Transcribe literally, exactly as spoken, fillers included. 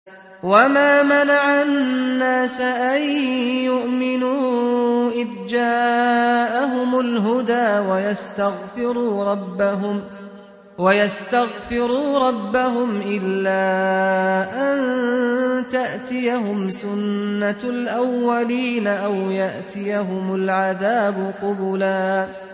وَمَا مَنَعَ النَّاسَ أَن يُؤْمِنُوا إِذْ جَاءَهُمُ الْهُدَىٰ وَيَسْتَغْفِرُوا رَبَّهُمْ إِلَّا أَن تَأْتِيَهُمْ سُنَّةُ الْأَوَّلِينَ أَوْ يَأْتِيَهُمُ الْعَذَابُ قُبُلًا